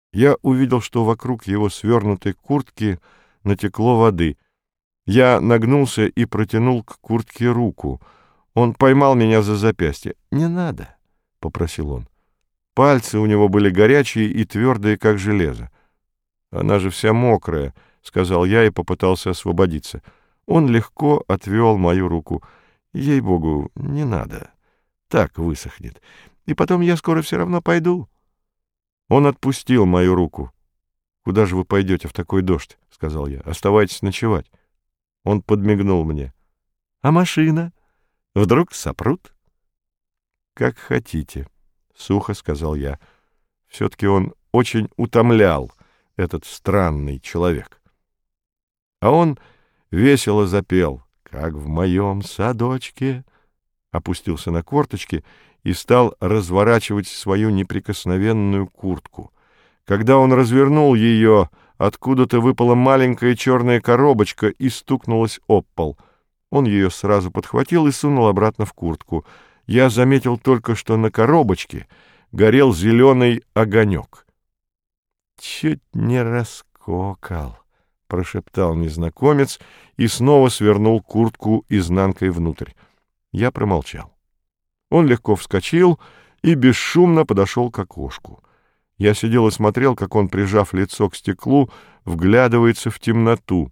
Я увидел, что вокруг его свернутой куртки натекло воды. Я нагнулся и протянул к куртке руку. Он поймал меня за запястье. «Не надо», — попросил он. Пальцы у него были горячие и твердые, как железо. «Она же вся мокрая», — сказал я и попытался освободиться. Он легко отвел мою руку. «Ей-богу, не надо. Так высохнет. И потом я скоро все равно пойду». Он отпустил мою руку. «Куда же вы пойдете в такой дождь?» — сказал я. «Оставайтесь ночевать». Он подмигнул мне. «А машина? Вдруг сопрут?» «Как хотите», — сухо сказал я. Все-таки он очень утомлял, этот странный человек. А он весело запел «Как в моем садочке», опустился на корточки и стал разворачивать свою неприкосновенную куртку. Когда он развернул ее, откуда-то выпала маленькая черная коробочка и стукнулась об пол. Он ее сразу подхватил и сунул обратно в куртку. Я заметил только, что на коробочке горел зеленый огонек. «Чуть не раскокал», — прошептал незнакомец и снова свернул куртку изнанкой внутрь. Я промолчал. Он легко вскочил и бесшумно подошел к окошку. Я сидел и смотрел, как он, прижав лицо к стеклу, вглядывается в темноту.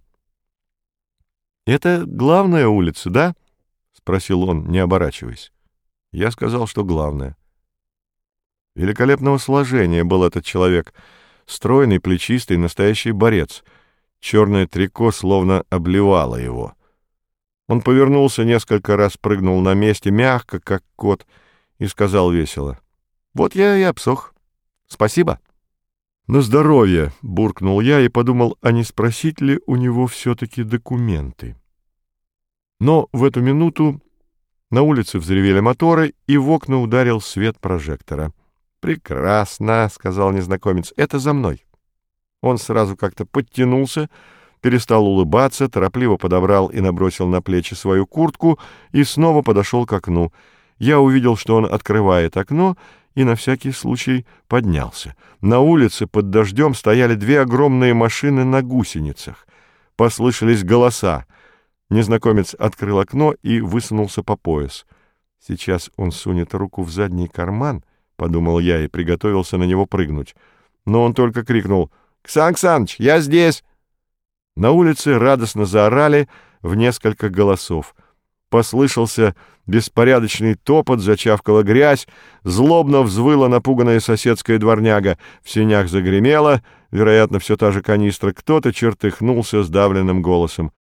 «Это главная улица, да?» — спросил он, не оборачиваясь. Я сказал, что главная. Великолепного сложения был этот человек, стройный, плечистый, настоящий борец. Черное трико словно обливало его. Он повернулся, несколько раз прыгнул на месте, мягко, как кот, и сказал весело: «Вот я и обсох. Спасибо». «На здоровье», — буркнул я и подумал, а не спросить ли у него все-таки документы. Но в эту минуту на улице взревели моторы, и в окна ударил свет прожектора. «Прекрасно», — сказал незнакомец, — «это за мной». Он сразу как-то подтянулся, перестал улыбаться, торопливо подобрал и набросил на плечи свою куртку и снова подошел к окну. Я увидел, что он открывает окно, и на всякий случай поднялся. На улице под дождем стояли две огромные машины на гусеницах. Послышались голоса. Незнакомец открыл окно и высунулся по пояс. «Сейчас он сунет руку в задний карман», — подумал я и приготовился на него прыгнуть. Но он только крикнул: «Ксан Ксаныч, я здесь!» На улице радостно заорали в несколько голосов. Послышался беспорядочный топот, зачавкала грязь, злобно взвыла напуганная соседская дворняга. В сенях загремело, вероятно, все та же канистра. Кто-то чертыхнулся сдавленным голосом.